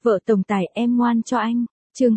Vợ tổng tài em ngoan cho anh. Chương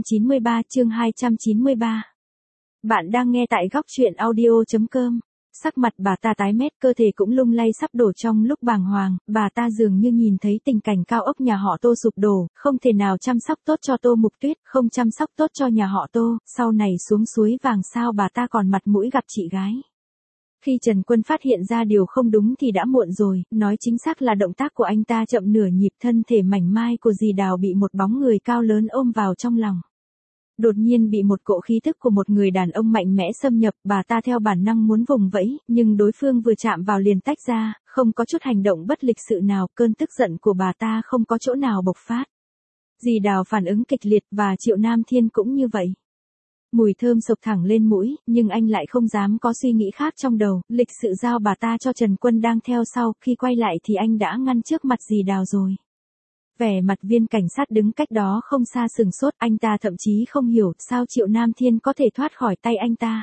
293. Bạn đang nghe tại góc truyện audio.com. Sắc mặt bà ta tái mét, cơ thể cũng lung lay sắp đổ trong lúc bàng hoàng, bà ta dường như nhìn thấy tình cảnh cao ốc nhà họ Tô sụp đổ, không thể nào chăm sóc tốt cho Tô Mục Tuyết, không chăm sóc tốt cho nhà họ Tô, sau này xuống suối vàng sao bà ta còn mặt mũi gặp chị gái. Khi Trần Quân phát hiện ra điều không đúng thì đã muộn rồi, nói chính xác là động tác của anh ta chậm nửa nhịp, thân thể mảnh mai của dì Đào bị một bóng người cao lớn ôm vào trong lòng. Đột nhiên bị một cỗ khí thức của một người đàn ông mạnh mẽ xâm nhập, bà ta theo bản năng muốn vùng vẫy, nhưng đối phương vừa chạm vào liền tách ra, không có chút hành động bất lịch sự nào, cơn tức giận của bà ta không có chỗ nào bộc phát. Dì Đào phản ứng kịch liệt và Triệu Nam Thiên cũng như vậy. Mùi thơm sộc thẳng lên mũi, nhưng anh lại không dám có suy nghĩ khác trong đầu, lịch sự giao bà ta cho Trần Quân đang theo sau, khi quay lại thì anh đã ngăn trước mặt dì Đào rồi. Vẻ mặt viên cảnh sát đứng cách đó không xa sừng sốt, anh ta thậm chí không hiểu sao Triệu Nam Thiên có thể thoát khỏi tay anh ta.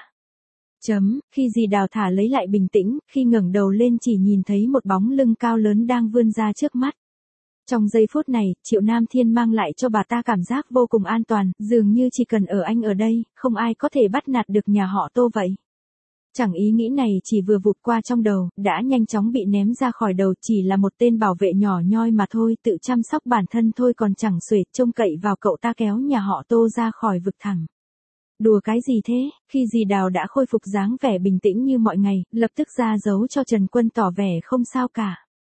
Khi dì Đào thả lấy lại bình tĩnh, khi ngẩng đầu lên chỉ nhìn thấy một bóng lưng cao lớn đang vươn ra trước mắt. Trong giây phút này, Triệu Nam Thiên mang lại cho bà ta cảm giác vô cùng an toàn, dường như chỉ cần ở anh ở đây, không ai có thể bắt nạt được nhà họ Tô vậy. Chẳng ý nghĩ này chỉ vừa vụt qua trong đầu, đã nhanh chóng bị ném ra khỏi đầu, chỉ là một tên bảo vệ nhỏ nhoi mà thôi, tự chăm sóc bản thân thôi còn chẳng xuể, trông cậy vào cậu ta kéo nhà họ Tô ra khỏi vực thẳm. Đùa cái gì thế? Khi dì Đào đã khôi phục dáng vẻ bình tĩnh như mọi ngày, lập tức ra dấu cho Trần Quân tỏ vẻ không sao cả.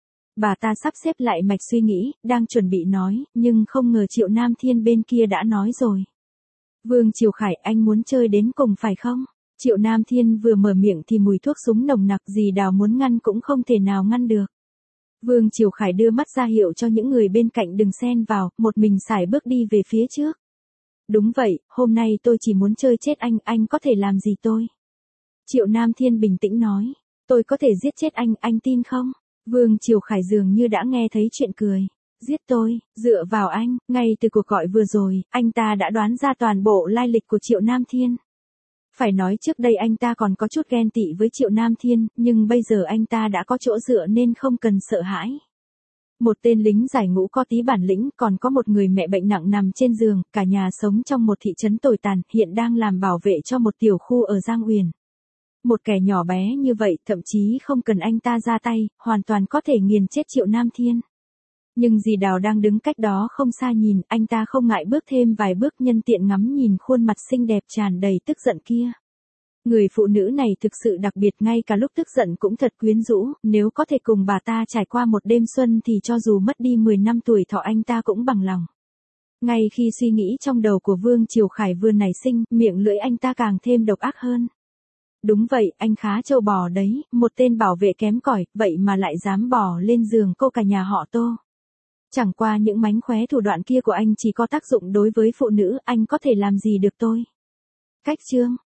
Bà ta sắp xếp lại mạch suy nghĩ, đang chuẩn bị nói, nhưng không ngờ Triệu Nam Thiên bên kia đã nói rồi. Vương Triều Khải, anh muốn chơi đến cùng phải không? Triệu Nam Thiên vừa mở miệng thì mùi thuốc súng nồng nặc, dì Đào muốn ngăn cũng không thể nào ngăn được. Vương Triều Khải đưa mắt ra hiệu cho những người bên cạnh đừng xen vào, một mình sải bước đi về phía trước. Đúng vậy, hôm nay tôi chỉ muốn chơi chết anh có thể làm gì tôi? Triệu Nam Thiên bình tĩnh nói, tôi có thể giết chết anh tin không? Vương Triều Khải dường như đã nghe thấy chuyện cười. Giết tôi, dựa vào anh, ngay từ cuộc gọi vừa rồi, anh ta đã đoán ra toàn bộ lai lịch của Triệu Nam Thiên. Phải nói trước đây anh ta còn có chút ghen tị với Triệu Nam Thiên, nhưng bây giờ anh ta đã có chỗ dựa nên không cần sợ hãi. Một tên lính giải ngũ có tí bản lĩnh, còn có một người mẹ bệnh nặng nằm trên giường, cả nhà sống trong một thị trấn tồi tàn, hiện đang làm bảo vệ cho một tiểu khu ở Giang Uyển. Một kẻ nhỏ bé như vậy, thậm chí không cần anh ta ra tay, hoàn toàn có thể nghiền chết Triệu Nam Thiên. Nhưng dì Đào đang đứng cách đó không xa nhìn, anh ta không ngại bước thêm vài bước nhân tiện ngắm nhìn khuôn mặt xinh đẹp tràn đầy tức giận kia. Người phụ nữ này thực sự đặc biệt, ngay cả lúc tức giận cũng thật quyến rũ, nếu có thể cùng bà ta trải qua một đêm xuân thì cho dù mất đi 10 năm tuổi thọ anh ta cũng bằng lòng. Ngay khi suy nghĩ trong đầu của Vương Triều Khải vừa nảy sinh, miệng lưỡi anh ta càng thêm độc ác hơn. Đúng vậy, anh khá trâu bò đấy, một tên bảo vệ kém cỏi, vậy mà lại dám bỏ lên giường cô cả nhà họ Tô. Chẳng qua những mánh khóe thủ đoạn kia của anh chỉ có tác dụng đối với phụ nữ, anh có thể làm gì được tôi? Cách chương